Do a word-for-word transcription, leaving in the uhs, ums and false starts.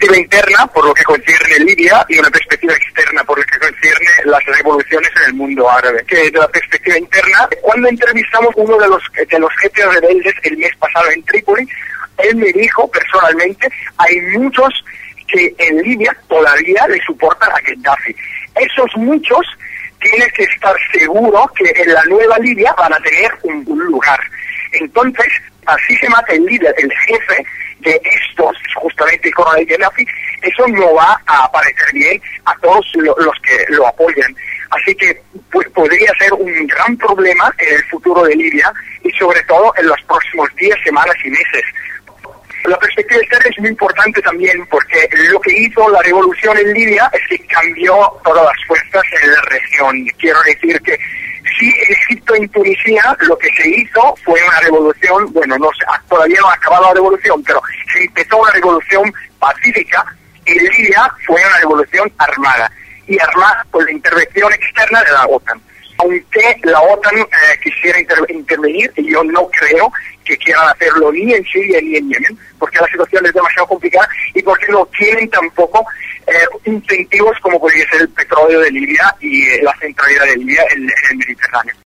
perspectiva interna por lo que concierne Libia y una perspectiva externa por lo que concierne las revoluciones en el mundo árabe. Que de la perspectiva interna, cuando entrevistamos a uno de los, de los jefes rebeldes el mes pasado en Trípoli, él me dijo personalmente, hay muchos que en Libia todavía le soportan a Gaddafi. Esos muchos tienen que estar seguros que en la nueva Libia van a tener un, un lugar. Entonces, así se mata el líder, el jefe de estos, justamente el coronel Gaddafi, eso no va a parecer bien a todos lo, los que lo apoyan. Así que pues, podría ser un gran problema en el futuro de Libia y sobre todo en los próximos días, semanas y meses. La perspectiva externa es muy importante también porque lo que hizo la revolución en Libia es que cambió todas las fuerzas en la región. Quiero decir que sí, en Egipto y en Tunisia lo que se hizo fue una revolución, bueno, no sé, todavía no ha acabado la revolución, pero se empezó una revolución pacífica. En Libia fue una revolución armada, y armada por la intervención externa de la OTAN. Aunque la OTAN eh, quisiera inter intervenir, y yo no creo que quieran hacerlo ni en Siria ni en Yemen, porque la situación es demasiado complicada y porque no tienen tampoco eh, incentivos como podría ser el petróleo de Libia y eh, la centralidad de Libia en, en el Mediterráneo.